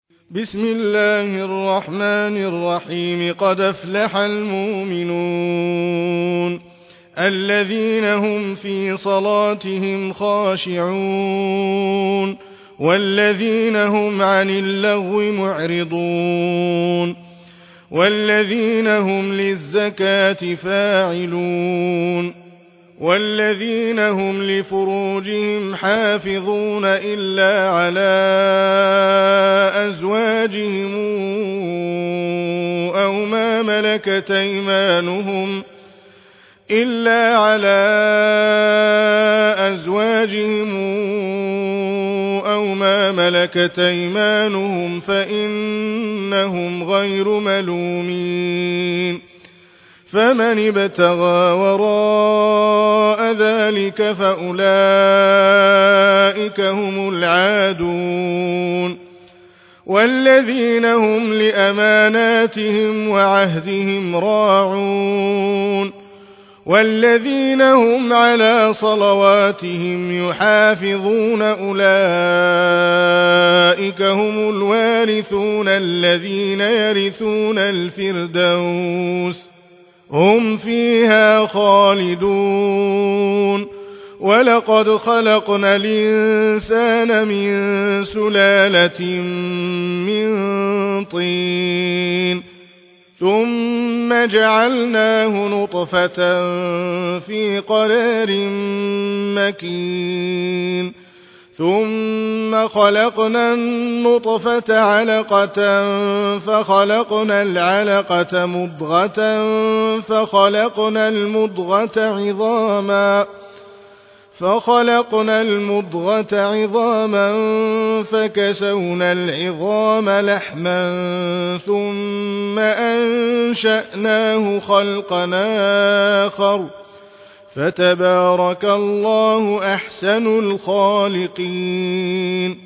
بسم الله الرحمن الرحيم. قد أفلح المؤمنون الذين هم في صلاتهم خاشعون والذين هم عن اللغو معرضون والذين هم للزكاة فاعلون والذين هم لفروجهم حافظون إلا على أزواجهم أو ما ملكت أيمانهم فإنهم غير ملومين. فمن ابتغى وراء ذلك فأولئك هم العادون. والذين هم لأماناتهم وعهدهم راعون والذين هم على صلواتهم يحافظون أولئك هم الوارثون الذين يرثون الفردوس هم فيها خالدون. ولقد خلقنا الإنسان من سلالة من طين ثم جعلناه نطفة في قرار مكين ثم خلقنا النطفة علقة فخلقنا العلقة مضغة فخلقنا المضغة عظاما فكسونا العظام لحما ثم أنشأناه خلقا آخر فتبارك الله أحسن الخالقين.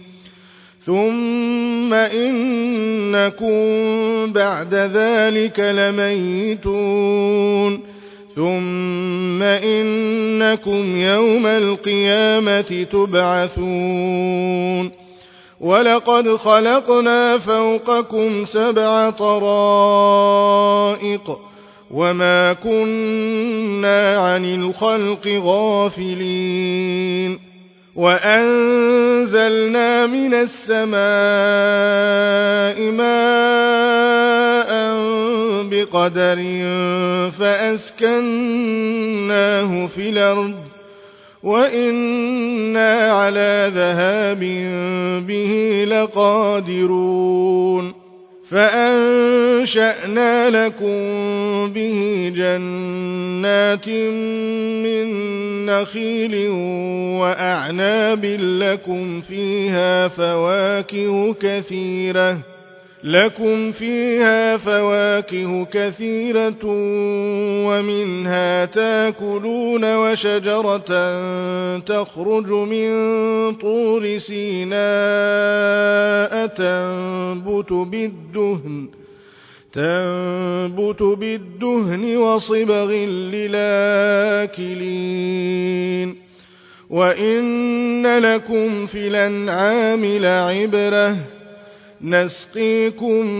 ثم إنكم بعد ذلك لميتون ثم إنكم يوم القيامة تبعثون. ولقد خلقنا فوقكم 7 طرائق وما كنا عن الخلق غافلين. وأنزلنا من السماء ماء بقدر فأسكناه في الأرض وإنا على ذهاب به لقادرون. فأنشأنا لكم به جنات من نخيل وأعناب لكم فيها فواكه كثيرة ومنها تاكلون وشجرة تخرج من طور سيناء تنبت بالدهن وصبغ للآكلين. وإن لكم في الأنعام لعبرة نسقيكم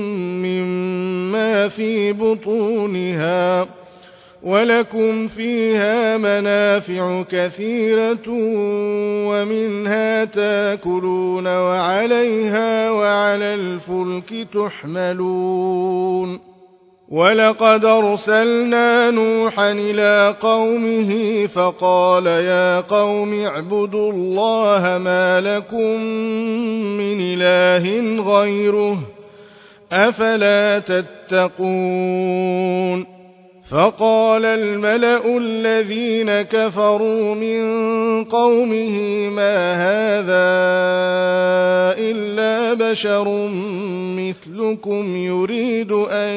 مما في بطونها ولكم فيها منافع كثيرة ومنها تاكلون وعليها وعلى الفلك تحملون. ولقد أرسلنا نوحا إلى قومه فقال يا قوم اعبدوا الله ما لكم من إله غيره أفلا تتقون. فقال الملأ الذين كفروا من قومه ما هذا إلا بشر مثلكم يريد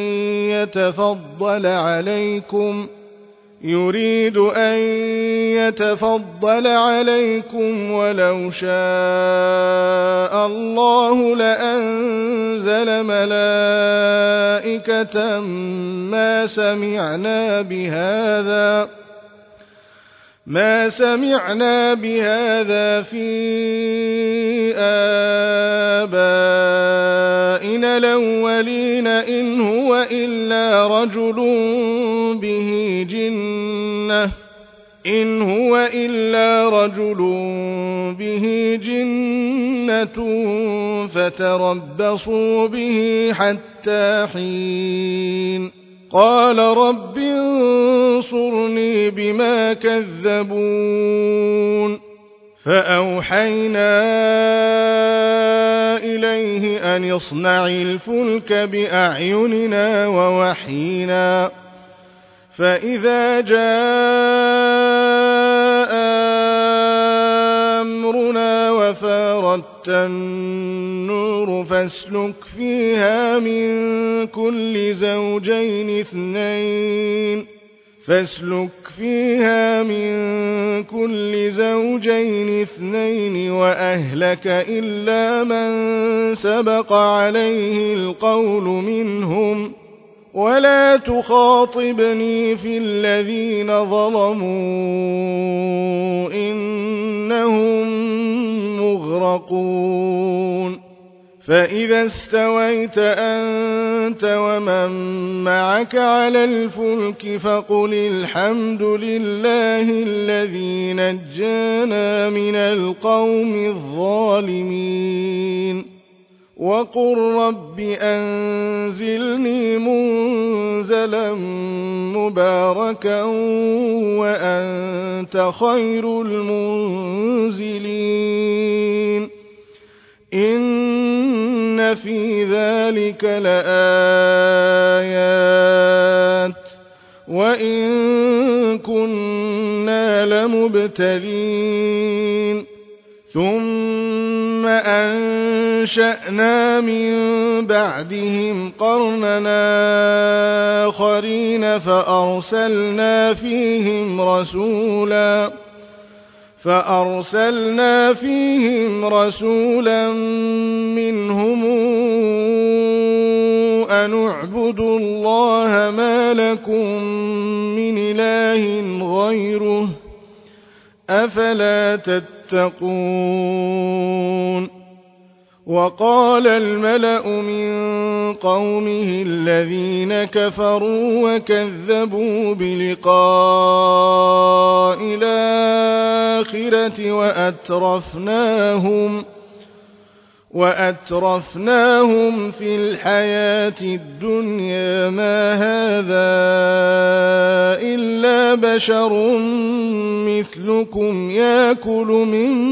أن يتفضل عليكم ولو شاء الله لأنزل ملائكة ما سمعنا بهذا في آبائنا الْمَدَائِنَ الْأَوَّلِينَ إِنْ هُوَ إِلَّا رَجُلٌ بِهِ جِنَّةٌ فَتَرَبَّصُوا بِهِ حَتَّىٰ حِينٍ قَالَ رَبِّ انصُرْنِي بِمَا كَذَّبُونِ فَأَوْحَيْنَا إِلَيْهِ أَنِ اصْنَعِ الْفُلْكَ بِأَعْيُنِنَا وَوَحْيِنَا فَإِذَا جَاءَ أَمْرُنَا وَفَارَتِ النُّورُ فَاسْلُكْ فِيهَا مِن كُلِّ زَوْجَيْنِ اثْنَيْنِ وَأَهْلَكَ إِلَّا مَن سَبَقَ عَلَيْهِ الْقَوْلُ مِنْهُمْ وَلَا تُخَاطِبْنِي فِي الَّذِينَ ظَلَمُوا إِنَّهُم مُّغْرَقُونَ فَإِذَا استويت أنت ومن معك على الفلك فقل الحمد لله الذي نجانا من القوم الظالمين وقل رب أنزلني منزلا مباركا وأنت خير المنزلين إن في ذلك لآيات وإن كنا لمبتلين ثم أنشأنا من بعدهم قرننا آخرين فأرسلنا فيهم رسولا منهم أن اعبدوا الله ما لكم من إله غيره أفلا تتقون وقال الملأ من قومه الذين كفروا وكذبوا بلقاء الآخرة وأترفناهم في الحياة الدنيا ما هذا إلا بشر مثلكم يأكل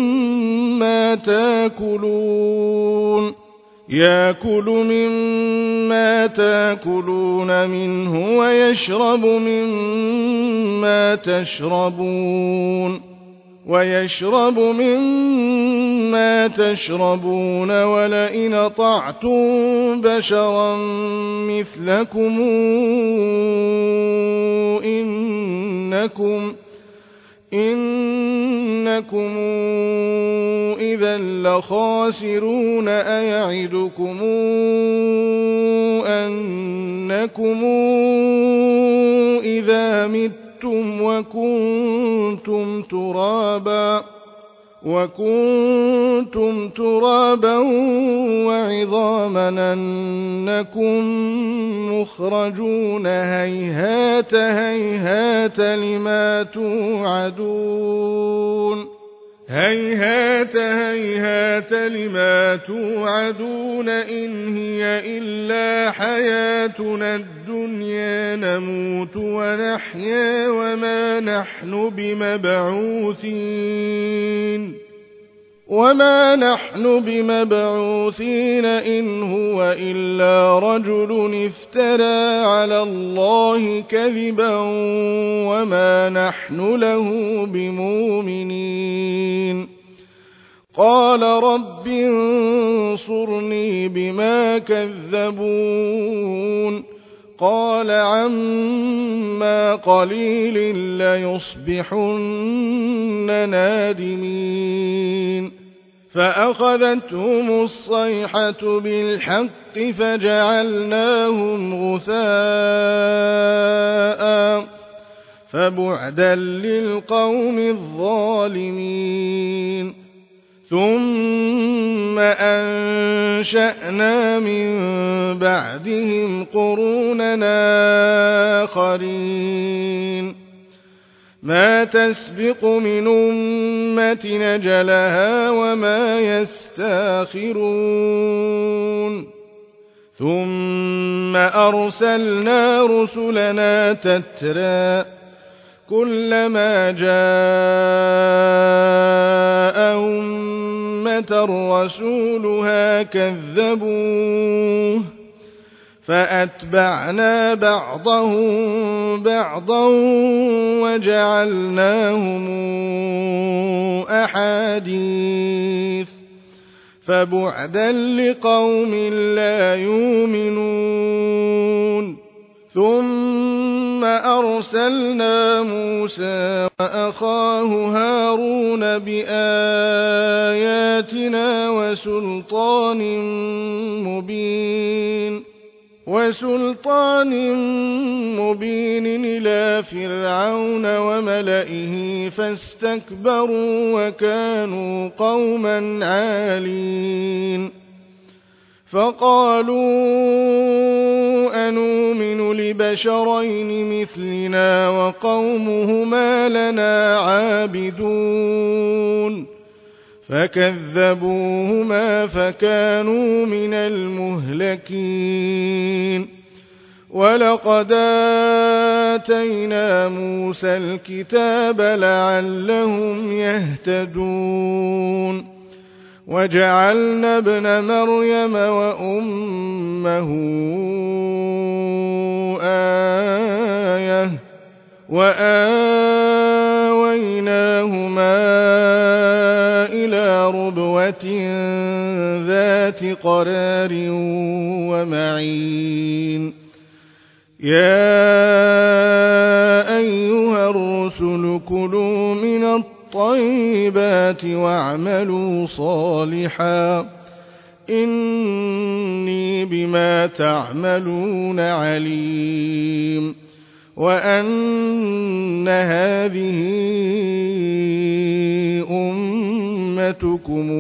مما تأكلون منه ويشرب مما تشربون ولئن أطعتم بشرا مثلكم إنكم إذا لخاسرون أيعدكم أنكم إذا متم وكنتم ترابا وعظاما أنكم مخرجون هيهات هيهات لما توعدون إن هي إلا حياتنا الدنيا نموت ونحيا وما نحن بمبعوثين إن هو إلا رجل افترى على الله كذبا وما نحن له بمؤمنين قال رب انصرني بما كذبون قال عما قليل ليصبحن نادمين فأخذتهم الصيحة بالحق فجعلناهم غثاء فبعدا للقوم الظالمين ثم أنشأنا من بعدهم قروننا آخرين ما تسبق من أمة أجلها وما يستاخرون ثم أرسلنا رسلنا تترى كلما جاء أمة رسولها كذبوه فأتبعنا بعضهم بعضا وجعلناهم أحاديث فبعدا لقوم لا يؤمنون ثم أرسلنا موسى وأخاه هارون بآياتنا وسلطان مبين إلى فرعون وملئه فاستكبروا وكانوا قوما عالين فقالوا أنؤمن لبشرين مثلنا وقومهما لنا عابدون فكذبوهما فكانوا من المهلكين ولقد آتينا موسى الكتاب لعلهم يهتدون وجعلنا ابن مريم وأمه آية وآويناهما إلى ربوة ذات قرار ومعين يا أيها الرسل كلوا من الطيبات واعملوا صالحا إني بما تعملون عليم وأن هذه أمتكم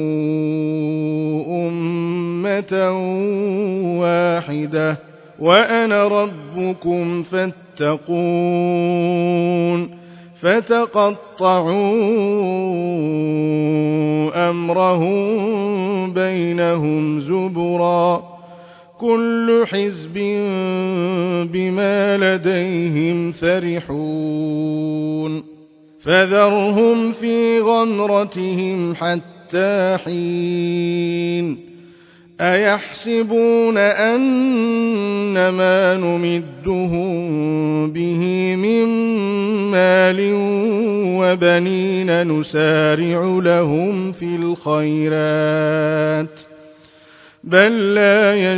أمة واحدة وأنا ربكم فاتقون فتقطعوا أمرهم بينهم زبرا كل حزب بما لديهم فرحون فذرهم في غمرتهم حتى حين أيحسبون أن ما نمدهم به من مال وبنين نسارع لهم في الخيرات بل لا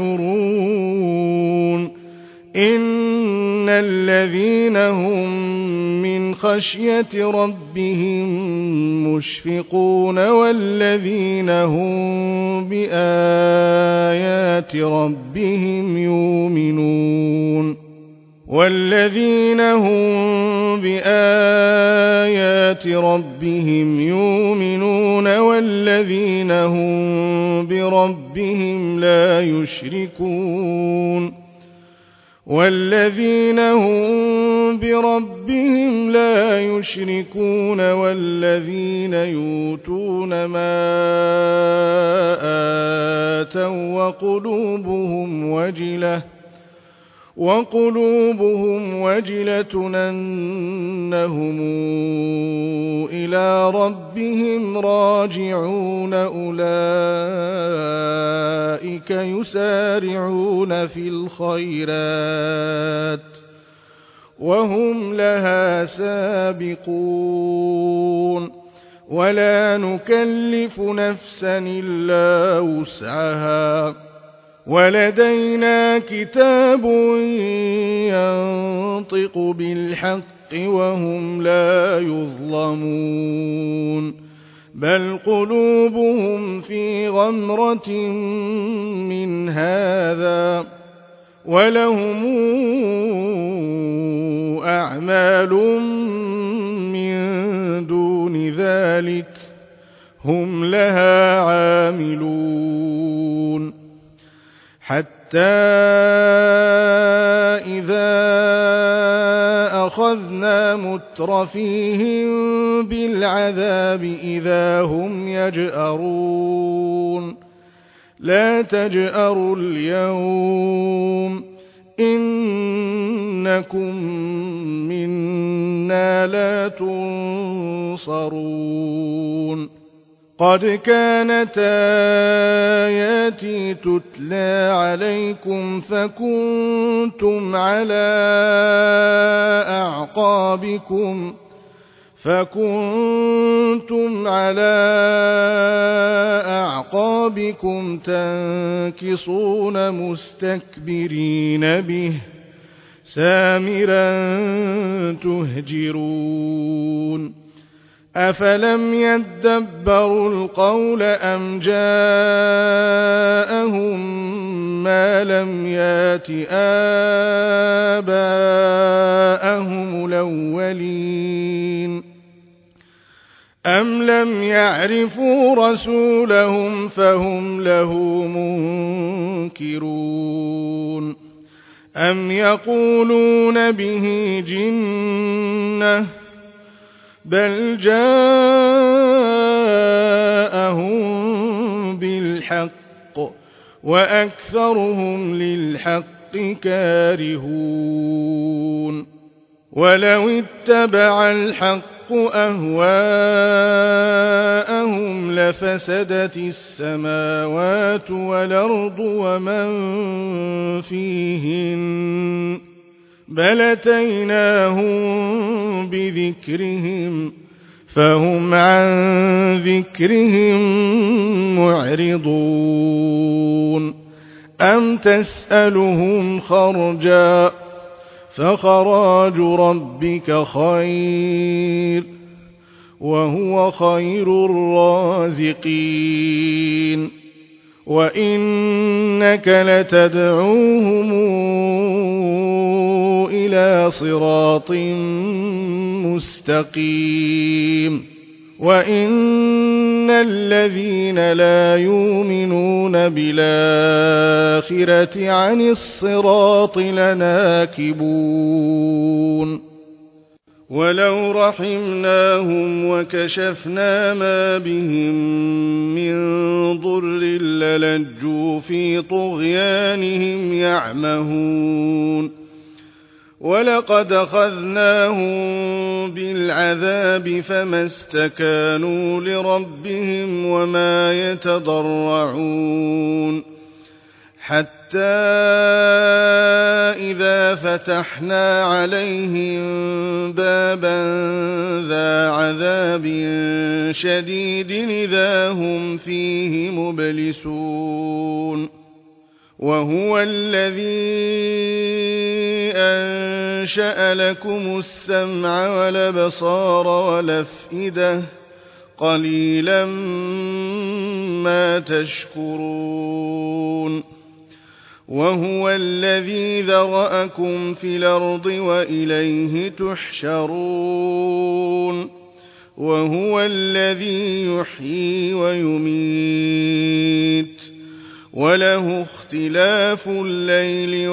يشعرون إن الذين هم من خشية ربهم مشفقون والذين هم بآيات ربهم يؤمنون والذين هم بآيات ربهم يؤمنون والذين هم بربهم لا يشركون والذين يؤتون ما آتوا وقلوبهم وجلة أنهم إلى ربهم راجعون أولئك يسارعون في الخيرات وهم لها سابقون ولا نكلف نفسا إلا وسعها ولدينا كتاب ينطق بالحق وهم لا يظلمون بل قلوبهم في غمرة من هذا ولهم أعمال من دون ذلك هم لها عاملون حتى إذا أخذنا مترفيهم بالعذاب إذا هم يجأرون لا تجأروا اليوم إنكم منا لا تنصرون قد كانت آياتي تتلى عليكم فكنتم على أعقابكم تنكصون مستكبرين به سامرا تهجرون أفلم يدبروا القول أم جاءهم ما لم يات آباءهم الأولين أم لم يعرفوا رسولهم فهم له منكرون أم يقولون به جنة بل جاءهم بالحق وأكثرهم للحق كارهون ولو اتبع الحق أهواءهم لفسدت السماوات والأرض ومن فيهن بل أتيناهم بذكرهم فهم عن ذكرهم معرضون أم تسألهم خرجا فخراج ربك خير وهو خير الرازقين وإنك لتدعوهم إلى صراط مستقيم وإن الذين لا يؤمنون بالآخرة عن الصراط لناكبون ولو رحمناهم وكشفنا ما بهم من ضر للجوا في طغيانهم يعمهون ولقد أخذناهم بالعذاب فما استكانوا لربهم وما يتضرعون حتى إذا فتحنا عليهم بابا ذا عذاب شديد إذا هم فيه مبلسون وهو الذي أنشأ لكم السمع والأبصار والأفئدة قليلا ما تشكرون وهو الذي ذرأكم في الأرض وإليه تحشرون وهو الذي يحيي ويميت وله اختلاف الليل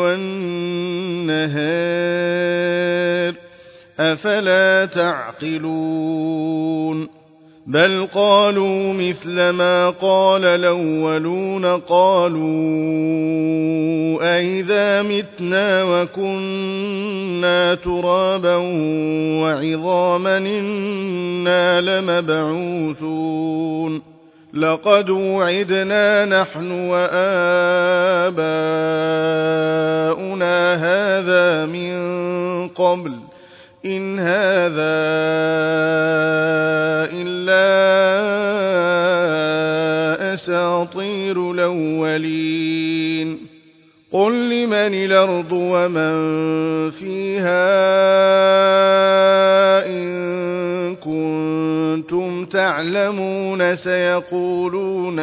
والنهار أفلا تعقلون بل قالوا مثل ما قال الأولون قالوا أئذا متنا وكنا ترابا وعظاما إنا لمبعوثون لقد وعدنا نحن وآباؤنا هذا من قبل إن هذا إلا أساطير الأولين قل لمن الأرض ومن فيها إن كنتم تعلمون سيقولون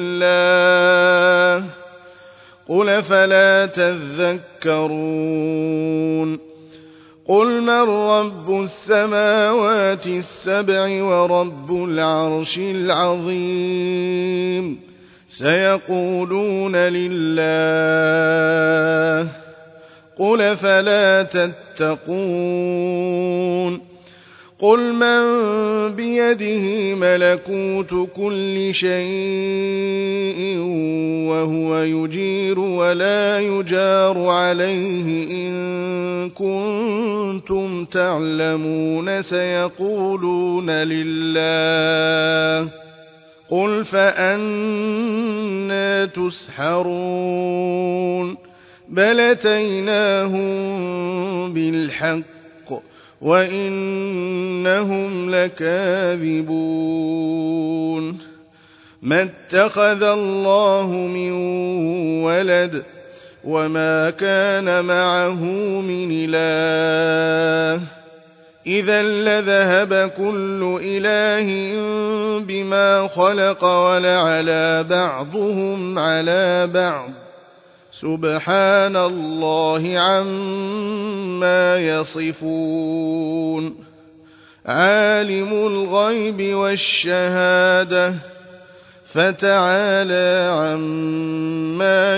لله قل فلا تذكرون قل من رب السماوات السبع ورب العرش العظيم سيقولون لله قل فلا تتقون قل من بيده ملكوت كل شيء وهو يجير ولا يجار عليه إن كنتم تعلمون سيقولون لله قل فأنى تسحرون بل أتيناهم بالحق وإنهم لكاذبون ما اتخذ الله من ولد وما كان معه من إله إذا لذهب كل إله بما خلق ولعلى بعضهم على بعض سبحان الله عما يصفون عالم الغيب والشهادة فتعالى عما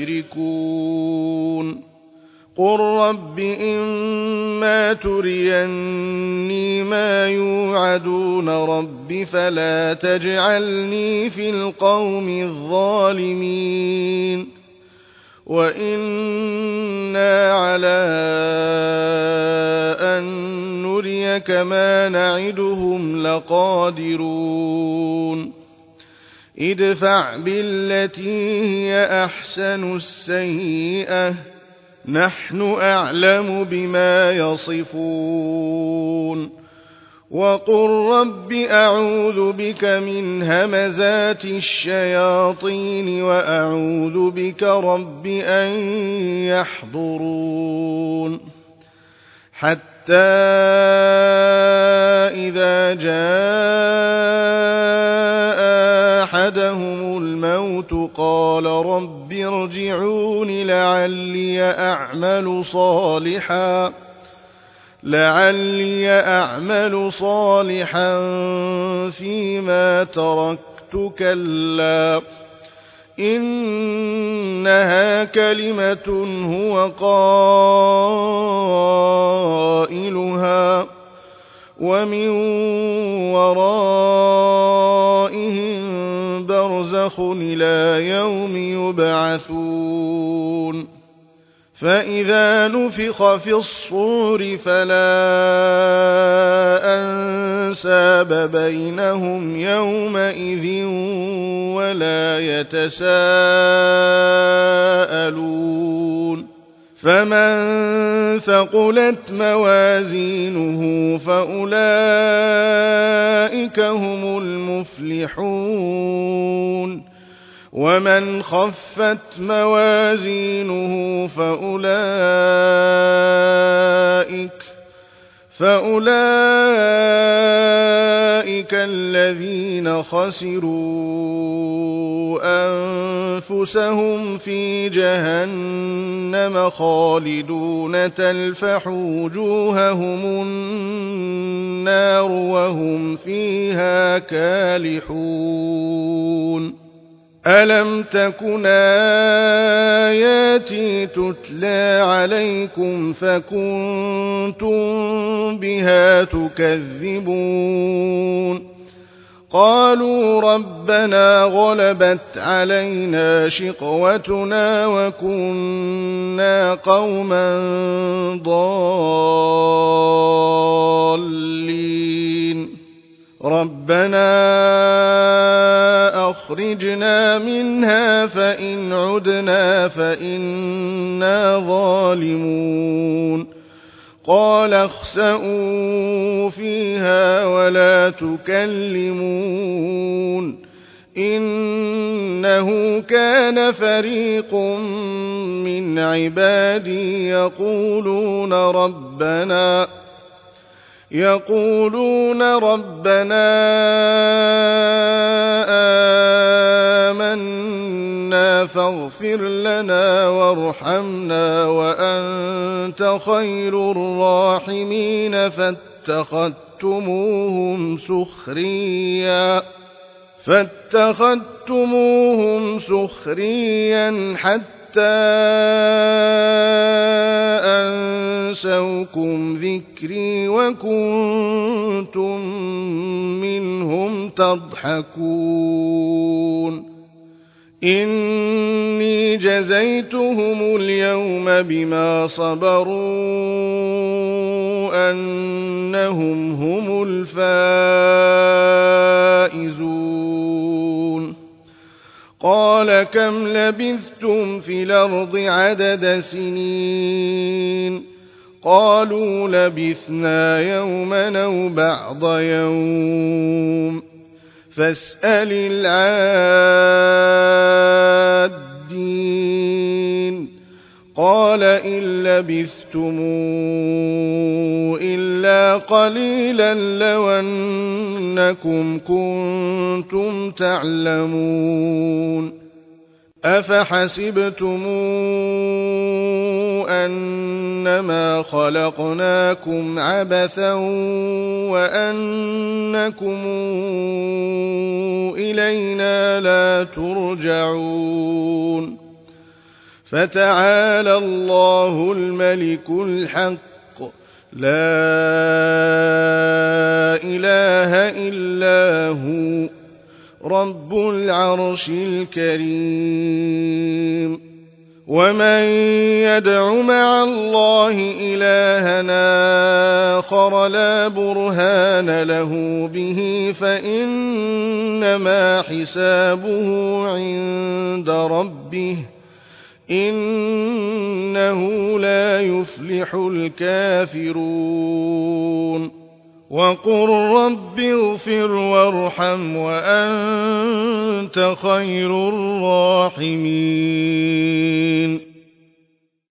يشركون قل رب إما تريني ما يوعدون رب فلا تجعلني في القوم الظالمين وإنا على أن نريك ما نعدهم لقادرون ادفع بالتي هي أحسن السيئة نحن أعلم بما يصفون وقل رب أعوذ بك من همزات الشياطين وأعوذ بك رب أن يحضرون حتى إذا جاء أحدهم الموت قال رب ارجعون لعلي أعمل صالحا فيما تركت كلا إنها كلمة هو قائلها ومن ورائهم برزخ إلى يوم يبعثون فإذا نفخ في الصور فلا أنساب بينهم يومئذ ولا يتساءلون فمن ثقلت موازينه فأولئك هم المفلحون ومن خفت موازينه فأولئك الذين خسروا أنفسهم في جهنم خالدون تلفح وجوههم النار وهم فيها كالحون ألم تكن آياتي تتلى عليكم فكنتم بها تكذبون قالوا ربنا غلبت علينا شقوتنا وكنا قوما ضالين ربنا أخرجنا منها فإن عدنا فإنا ظالمون قال اخسئوا فيها ولا تكلمون إنه كان فريق من عبادي يقولون ربنا آمنا ربنا فاغفر لنا وارحمنا وأنت خير الراحمين فاتخذتموهم سخريا حتى أنسوكم ذكري وكنتم منهم تضحكون إني جزيتهم اليوم بما صبروا أنهم هم الفائزون قال كم لبثتم في الأرض عدد سنين قالوا لبثنا يوما أو بعض يوم فاسأل العادين قال إن لبثتم إلا قليلا لو أنكم كنتم تعلمون أفحسبتم أنما خلقناكم عبثا وأنكم إلينا لا ترجعون فتعالى الله الملك الحق لا إله إلا هو رب العرش الكريم ومن يدع مع الله إلهنا آخر لا برهان له به فإنما حسابه عند ربه إنه لا يفلح الكافرون وقل رب اغفر وارحم وأنت خير الراحمين